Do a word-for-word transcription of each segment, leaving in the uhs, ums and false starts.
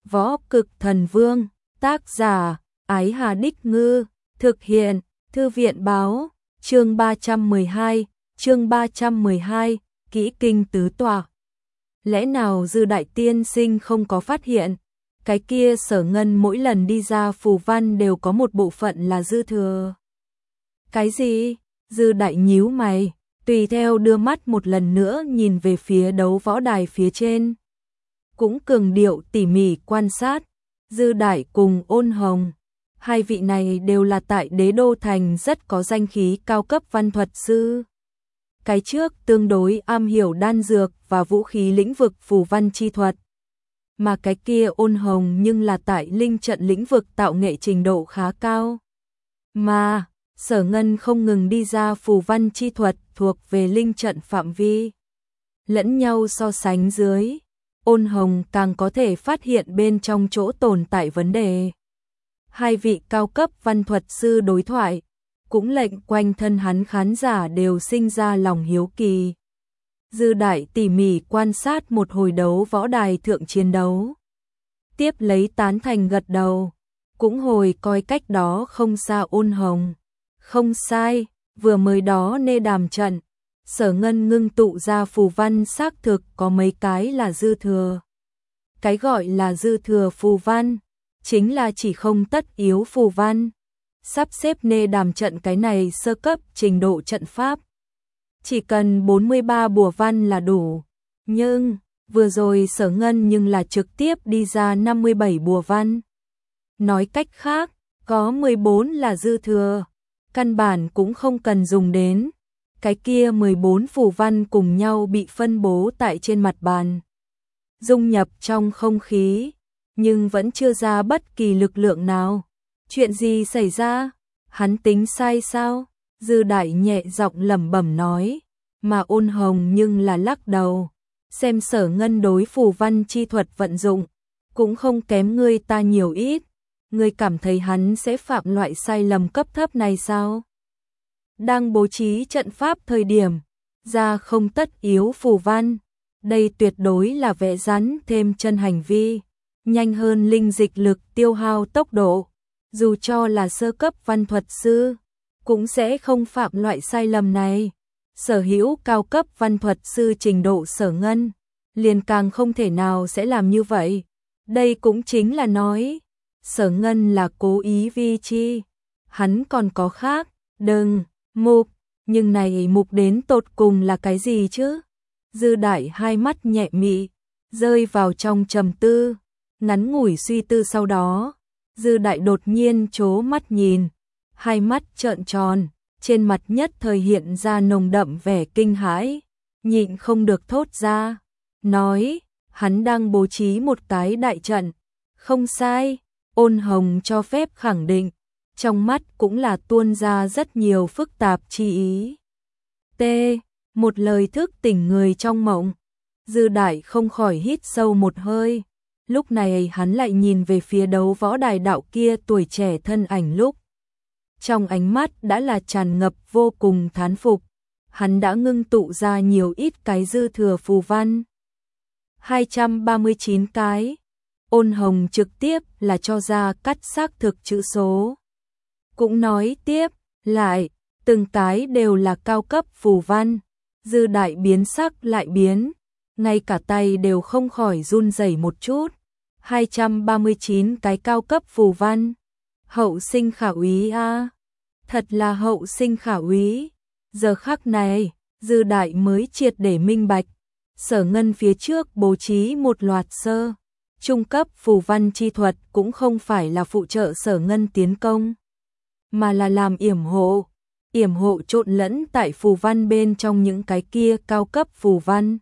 Võ Cực Thần Vương, tác giả, Ái Hà Đích Ngư, thực hiện, Thư viện báo, chương ba trăm mười hai, chương ba trăm mười hai, kỹ kinh tứ tọa. Lẽ nào Dư đại tiên sinh không có phát hiện, cái kia Sở Ngân mỗi lần đi ra phù văn đều có một bộ phận là dư thừa. Cái gì? Dư đại nhíu mày, tùy theo đưa mắt một lần nữa nhìn về phía đấu võ đài phía trên. Cũng cường điệu tỉ mỉ quan sát, Dư đại cùng Ôn Hồng. Hai vị này đều là tại Đế Đô Thành rất có danh khí cao cấp văn thuật sư. Cái trước tương đối am hiểu đan dược và vũ khí lĩnh vực phù văn chi thuật. Mà cái kia Ôn Hồng nhưng là tại linh trận lĩnh vực tạo nghệ trình độ khá cao. Mà, Sở Ngân không ngừng đi ra phù văn chi thuật thuộc về linh trận phạm vi. Lẫn nhau so sánh dưới, Ôn Hồng càng có thể phát hiện bên trong chỗ tồn tại vấn đề. Hai vị cao cấp văn thuật sư đối thoại, cũng lệnh quanh thân hắn khán giả đều sinh ra lòng hiếu kỳ. Dư đại tỉ mỉ quan sát một hồi đấu võ đài thượng chiến đấu. Tiếp lấy tán thành gật đầu, cũng hồi coi cách đó không xa Ôn Hồng. Không sai, vừa mới đó nê đàm trận, Sở Ngân ngưng tụ ra phù văn xác thực có mấy cái là dư thừa. Cái gọi là dư thừa phù văn, chính là chỉ không tất yếu phù văn. Sắp xếp nê đàm trận cái này sơ cấp trình độ trận pháp. Chỉ cần bốn mươi ba bùa văn là đủ. Nhưng, vừa rồi Sở Ngân nhưng là trực tiếp đi ra năm mươi bảy bùa văn. Nói cách khác, có mười bốn là dư thừa. Căn bản cũng không cần dùng đến. Cái kia mười bốn phù văn cùng nhau bị phân bố tại trên mặt bàn. Dung nhập trong không khí, nhưng vẫn chưa ra bất kỳ lực lượng nào. Chuyện gì xảy ra? Hắn tính sai sao? Dư đại nhẹ giọng lẩm bẩm nói, mà Ôn Hồng nhưng là lắc đầu. Xem Sở Ngân đối phù văn chi thuật vận dụng, cũng không kém ngươi ta nhiều ít. Ngươi cảm thấy hắn sẽ phạm loại sai lầm cấp thấp này sao? Đang bố trí trận pháp thời điểm, ra không tất yếu phù văn. Đây tuyệt đối là vẽ rắn thêm chân hành vi, nhanh hơn linh dịch lực tiêu hao tốc độ. Dù cho là sơ cấp văn thuật sư, cũng sẽ không phạm loại sai lầm này. Sở hữu cao cấp văn thuật sư trình độ Sở Ngân, liền càng không thể nào sẽ làm như vậy. Đây cũng chính là nói, Sở Ngân là cố ý vi chi. Hắn còn có khác, đừng, mục, nhưng này mục đến tột cùng là cái gì chứ? Dư đại hai mắt nhẹ mị, rơi vào trong trầm tư, ngắn ngủi suy tư sau đó. Dư đại đột nhiên chố mắt nhìn, hai mắt trợn tròn, trên mặt nhất thời hiện ra nồng đậm vẻ kinh hãi, nhịn không được thốt ra, nói, hắn đang bố trí một cái đại trận. Không sai, Ôn Hồng cho phép khẳng định, trong mắt cũng là tuôn ra rất nhiều phức tạp chi ý. T. Một lời thức tỉnh người trong mộng. Dư đại không khỏi hít sâu một hơi. Lúc này hắn lại nhìn về phía đấu võ đài đạo kia tuổi trẻ thân ảnh lúc. Trong ánh mắt đã là tràn ngập vô cùng thán phục. Hắn đã ngưng tụ ra nhiều ít cái dư thừa phù văn. hai trăm ba mươi chín cái. Ôn Hồng trực tiếp là cho ra cắt xác thực chữ số. Cũng nói tiếp, lại, từng cái đều là cao cấp phù văn. Dư đại biến sắc lại biến, ngay cả tay đều không khỏi run rẩy một chút. hai trăm ba mươi chín cái cao cấp phù văn. Hậu sinh khả úy a, thật là hậu sinh khả úy. Giờ khắc này, Dư đại mới triệt để minh bạch. Sở Ngân phía trước bố trí một loạt sơ, trung cấp phù văn chi thuật cũng không phải là phụ trợ Sở Ngân tiến công, mà là làm yểm hộ. Yểm hộ trộn lẫn tại phù văn bên trong những cái kia cao cấp phù văn.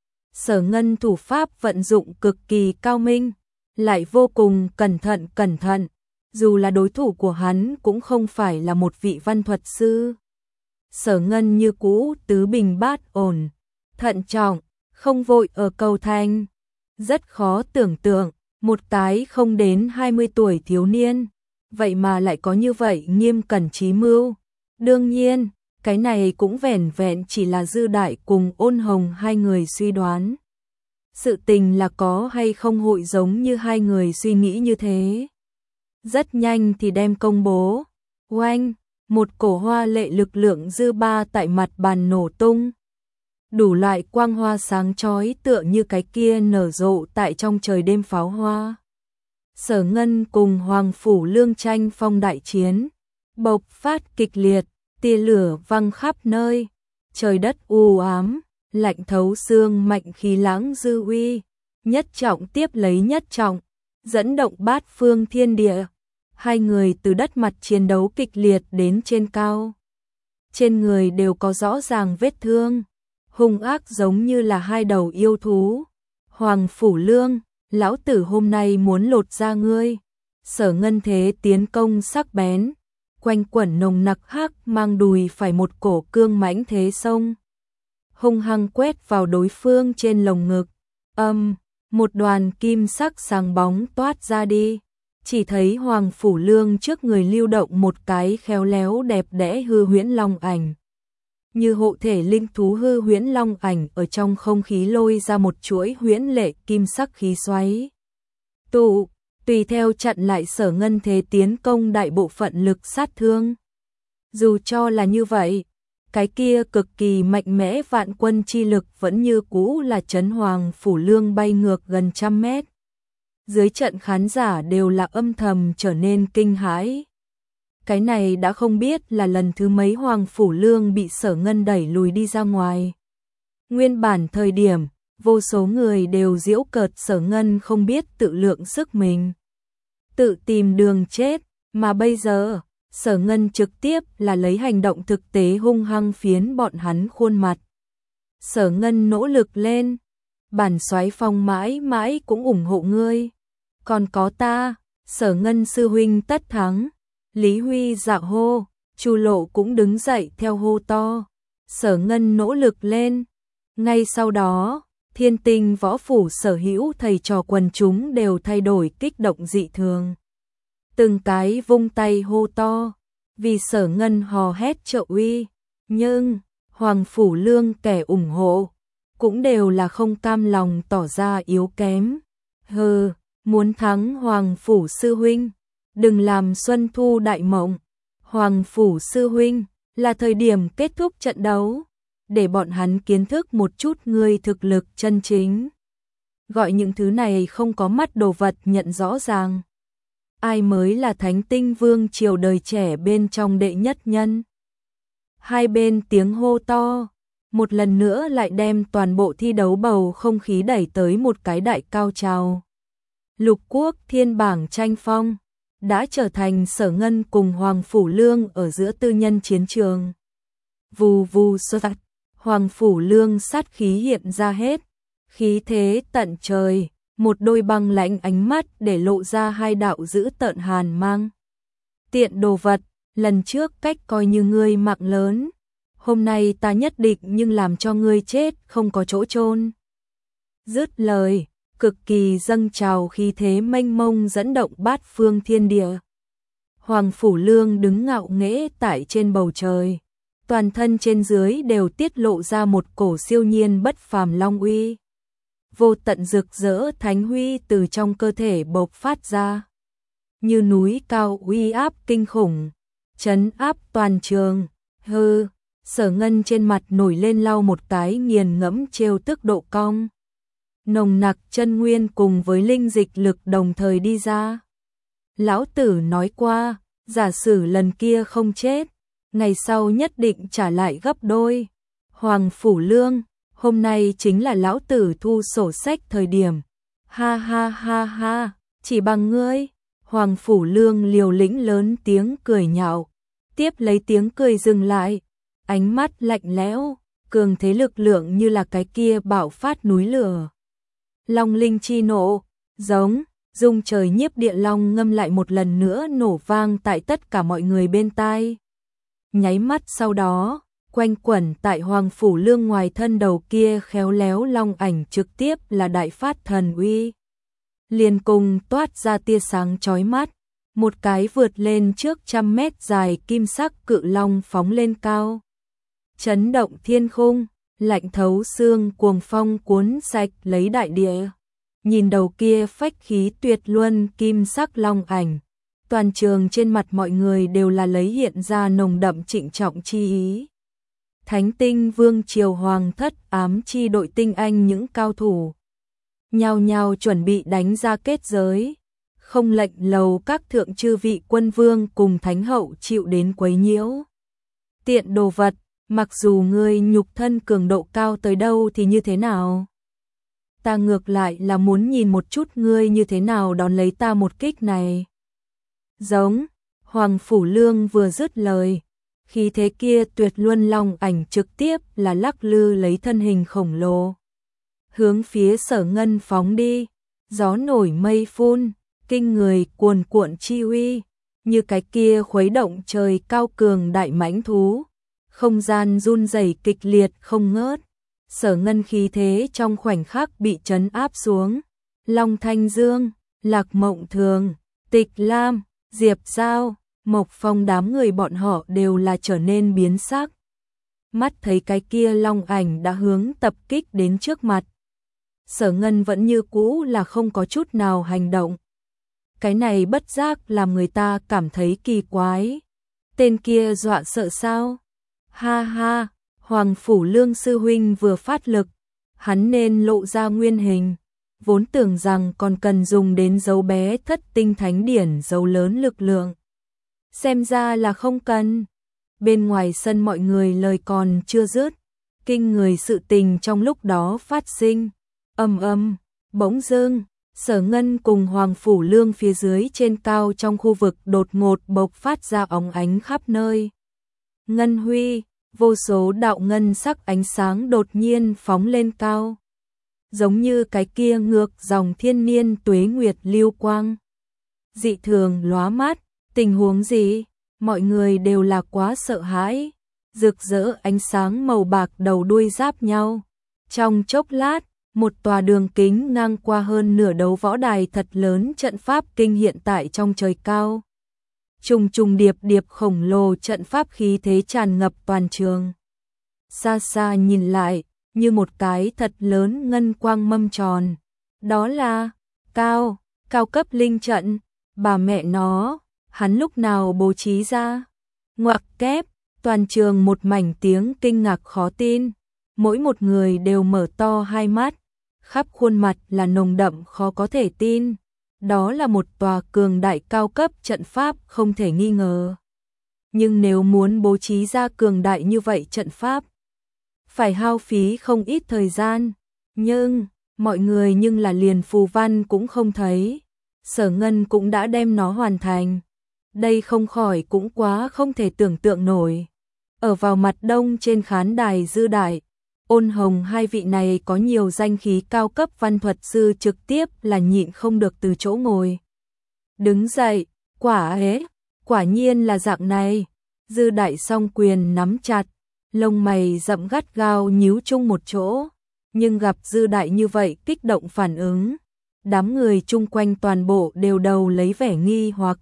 Sở Ngân thủ pháp vận dụng cực kỳ cao minh, lại vô cùng cẩn thận cẩn thận, dù là đối thủ của hắn cũng không phải là một vị văn thuật sư. Sở Ngân như cũ tứ bình bát ổn, thận trọng, không vội ở cầu thành. Rất khó tưởng tượng, một cái không đến hai mươi tuổi thiếu niên, vậy mà lại có như vậy nghiêm cẩn trí mưu. Đương nhiên, cái này cũng vẻn vẹn chỉ là Dư đại cùng Ôn Hồng hai người suy đoán. Sự tình là có hay không hội giống như hai người suy nghĩ như thế. Rất nhanh thì đem công bố. Oanh, một cổ hoa lệ lực lượng dư ba tại mặt bàn nổ tung. Đủ loại quang hoa sáng chói tựa như cái kia nở rộ tại trong trời đêm pháo hoa. Sở Ngân cùng Hoàng Phủ Lương tranh phong đại chiến, bộc phát kịch liệt, tia lửa văng khắp nơi, trời đất u ám, lạnh thấu xương, mạnh khí lãng dư uy, nhất trọng tiếp lấy nhất trọng, dẫn động bát phương thiên địa. Hai người từ đất mặt chiến đấu kịch liệt đến trên cao. Trên người đều có rõ ràng vết thương, hung ác giống như là hai đầu yêu thú. Hoàng Phủ Lương, lão tử hôm nay muốn lột da ngươi. Sở Ngân thế tiến công sắc bén, quanh quẩn nồng nặc hắc mang đùi phải một cổ cương mãnh thế sông. Hung hăng quét vào đối phương trên lồng ngực. Âm, một đoàn kim sắc sáng bóng toát ra đi. Chỉ thấy Hoàng Phủ Lương trước người lưu động một cái khéo léo đẹp đẽ hư huyễn long ảnh. Như hộ thể linh thú hư huyễn long ảnh ở trong không khí lôi ra một chuỗi huyễn lệ kim sắc khí xoáy. Tụ, tùy theo chặn lại Sở Ngân thế tiến công đại bộ phận lực sát thương. Dù cho là như vậy, cái kia cực kỳ mạnh mẽ vạn quân chi lực vẫn như cũ là chấn Hoàng Phủ Lương bay ngược gần trăm mét. Dưới trận khán giả đều là âm thầm trở nên kinh hãi. Cái này đã không biết là lần thứ mấy Hoàng Phủ Lương bị Sở Ngân đẩy lùi đi ra ngoài. Nguyên bản thời điểm, vô số người đều giễu cợt Sở Ngân không biết tự lượng sức mình, tự tìm đường chết, mà bây giờ, Sở Ngân trực tiếp là lấy hành động thực tế hung hăng phiến bọn hắn khuôn mặt. Sở Ngân nỗ lực lên, bản soái phong mãi mãi cũng ủng hộ ngươi. Còn có ta, Sở Ngân sư huynh tất thắng. Lý Huy dạ hô, Chu Lộ cũng đứng dậy theo hô to. Sở Ngân nỗ lực lên. Ngay sau đó, Thiên Tinh võ phủ sở hữu thầy trò quần chúng đều thay đổi kích động dị thường. Từng cái vung tay hô to, vì Sở Ngân hò hét trợ uy. Nhưng, Hoàng Phủ Lương kẻ ủng hộ, cũng đều là không cam lòng tỏ ra yếu kém. Hừ, muốn thắng Hoàng Phủ sư huynh, đừng làm Xuân Thu đại mộng. Hoàng Phủ sư huynh, là thời điểm kết thúc trận đấu, để bọn hắn kiến thức một chút ngươi thực lực chân chính. Gọi những thứ này không có mắt đồ vật nhận rõ ràng. Ai mới là Thánh Tinh Vương triều đời trẻ bên trong đệ nhất nhân. Hai bên tiếng hô to, một lần nữa lại đem toàn bộ thi đấu bầu không khí đẩy tới một cái đại cao trào. Lục quốc thiên bảng tranh phong đã trở thành Sở Ngân cùng Hoàng Phủ Lương ở giữa tư nhân chiến trường. Vù vù sơ sạt, Hoàng Phủ Lương sát khí hiện ra hết, khí thế tận trời, một đôi băng lãnh ánh mắt để lộ ra hai đạo dữ tợn hàn mang. Tiện đồ vật, lần trước cách coi như ngươi mạng lớn, hôm nay ta nhất định nhưng làm cho ngươi chết không có chỗ chôn. Dứt lời, cực kỳ dâng trào khí thế mênh mông dẫn động bát phương thiên địa. Hoàng Phủ Lương đứng ngạo nghễ tại trên bầu trời, toàn thân trên dưới đều tiết lộ ra một cổ siêu nhiên bất phàm long uy. Vô tận rực rỡ thánh huy từ trong cơ thể bộc phát ra, như núi cao uy áp kinh khủng, trấn áp toàn trường. Hừ, Sở Ngân trên mặt nổi lên lau một cái nghiền ngẫm trêu tức độ cong. Nồng nặc chân nguyên cùng với linh dịch lực đồng thời đi ra. Lão tử nói qua, giả sử lần kia không chết, ngày sau nhất định trả lại gấp đôi. Hoàng Phủ Lương, hôm nay chính là lão tử thu sổ sách thời điểm. Ha ha ha ha, chỉ bằng ngươi. Hoàng Phủ Lương liều lĩnh lớn tiếng cười nhạo, tiếp lấy tiếng cười dừng lại, ánh mắt lạnh lẽo, cường thế lực lượng như là cái kia bạo phát núi lửa. Long linh chi nộ, giống, dung trời nhiếp địa long ngâm lại một lần nữa nổ vang tại tất cả mọi người bên tai. Nháy mắt sau đó, quanh quẩn tại Hoàng Phủ Lương ngoài thân đầu kia khéo léo long ảnh trực tiếp là đại phát thần uy. Liền cùng toát ra tia sáng chói mắt, một cái vượt lên trước trăm mét dài kim sắc cự long phóng lên cao. Chấn động thiên khung, lạnh thấu xương cuồng phong cuốn sạch lấy đại địa. Nhìn đầu kia phách khí tuyệt luân kim sắc long ảnh, toàn trường trên mặt mọi người đều là lấy hiện ra nồng đậm trịnh trọng chi ý. Thánh tinh vương triều hoàng thất ám chi đội tinh anh những cao thủ nhao nhao chuẩn bị đánh ra kết giới, không lệnh lầu các thượng chư vị quân vương cùng thánh hậu chịu đến quấy nhiễu. Tiện đồ vật, mặc dù ngươi nhục thân cường độ cao tới đâu thì như thế nào? Ta ngược lại là muốn nhìn một chút ngươi như thế nào đón lấy ta một kích này. Giống, Hoàng Phủ Lương vừa dứt lời, khí thế kia tuyệt luân long ảnh trực tiếp là lắc lư lấy thân hình khổng lồ. Hướng phía Sở Ngân phóng đi, gió nổi mây phun, kinh người cuồn cuộn chi uy, như cái kia khuấy động trời cao cường đại mãnh thú, không gian run rẩy kịch liệt không ngớt. Sở Ngân khí thế trong khoảnh khắc bị trấn áp xuống. Long Thanh Dương, Lạc Mộng Thường, Tịch Lam, Diệp Giao, Mộc Phong đám người bọn họ đều là trở nên biến sắc. Mắt thấy cái kia long ảnh đã hướng tập kích đến trước mặt. Sở Ngân vẫn như cũ là không có chút nào hành động. Cái này bất giác làm người ta cảm thấy kỳ quái. Tên kia dọa sợ sao? Ha ha, Hoàng Phủ Lương sư huynh vừa phát lực, hắn nên lộ ra nguyên hình. Vốn tưởng rằng còn cần dùng đến dấu bé thất tinh thánh điển dấu lớn lực lượng. Xem ra là không cần. Bên ngoài sân mọi người lời còn chưa dứt, kinh người sự tình trong lúc đó phát sinh. Ầm ầm, bỗng dưng, Sở Ngân cùng Hoàng Phủ Lương phía dưới trên cao trong khu vực đột ngột bộc phát ra óng ánh khắp nơi. Ngân huy, vô số đạo ngân sắc ánh sáng đột nhiên phóng lên cao. Giống như cái kia ngược dòng thiên niên tuế nguyệt lưu quang. Dị thường lóa mắt, tình huống gì? Mọi người đều là quá sợ hãi. Rực rỡ ánh sáng màu bạc đầu đuôi giáp nhau. Trong chốc lát, một tòa đường kính ngang qua hơn nửa đấu võ đài thật lớn trận pháp kinh hiện tại trong trời cao. Trùng trùng điệp điệp khổng lồ trận pháp khí thế tràn ngập toàn trường. Xa xa nhìn lại, như một cái thật lớn ngân quang mâm tròn. Đó là cao, cao cấp linh trận, bà mẹ nó, hắn lúc nào bố trí ra? Ngoặc kép, toàn trường một mảnh tiếng kinh ngạc khó tin. Mỗi một người đều mở to hai mắt, khắp khuôn mặt là nồng đậm khó có thể tin. Đó là một tòa cường đại cao cấp trận pháp không thể nghi ngờ. Nhưng nếu muốn bố trí ra cường đại như vậy trận pháp, phải hao phí không ít thời gian. Nhưng, mọi người nhưng là liền phù văn cũng không thấy. Sở Ngân cũng đã đem nó hoàn thành. Đây không khỏi cũng quá không thể tưởng tượng nổi. Ở vào mặt đông trên khán đài Dư Đại, Ôn Hồng hai vị này có nhiều danh khí cao cấp văn thuật sư trực tiếp là nhịn không được từ chỗ ngồi. Đứng dậy, quả ấy, quả nhiên là dạng này. Dư Đại song quyền nắm chặt, lông mày rậm gắt gao nhíu chung một chỗ. Nhưng gặp Dư Đại như vậy kích động phản ứng, đám người chung quanh toàn bộ đều đầu lấy vẻ nghi hoặc.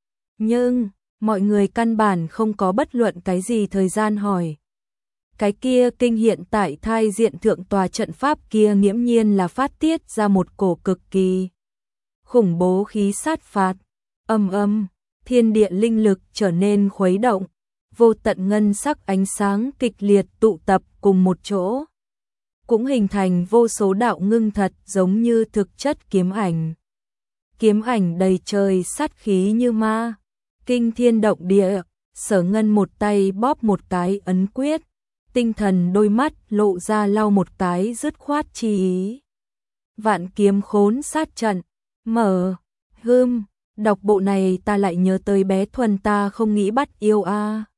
Nhưng, mọi người căn bản không có bất luận cái gì thời gian hỏi. Cái kia kinh hiện tại thai diện thượng tòa trận pháp kia nghiễm nhiên là phát tiết ra một cổ cực kỳ khủng bố khí sát phạt. Âm âm, thiên địa linh lực trở nên khuấy động, vô tận ngân sắc ánh sáng kịch liệt tụ tập cùng một chỗ. Cũng hình thành vô số đạo ngưng thật giống như thực chất kiếm ảnh. Kiếm ảnh đầy trời sát khí như ma, kinh thiên động địa. Sở Ngân một tay bóp một cái ấn quyết, tinh thần đôi mắt lộ ra lau một cái dứt khoát chi ý. Vạn kiếm khốn sát trận, mở, hưm, đọc bộ này ta lại nhớ tới bé Thuần ta không nghĩ bắt yêu a.